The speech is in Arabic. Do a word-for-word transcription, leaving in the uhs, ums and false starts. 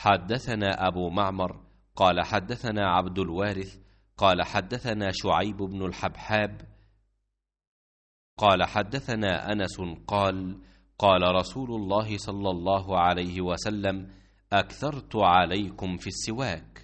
حدثنا أبو معمر قال حدثنا عبد الوارث قال حدثنا شعيب بن الحبحاب قال حدثنا أنس قال قال رسول الله صلى الله عليه وسلم: أكثرت عليكم في السواك.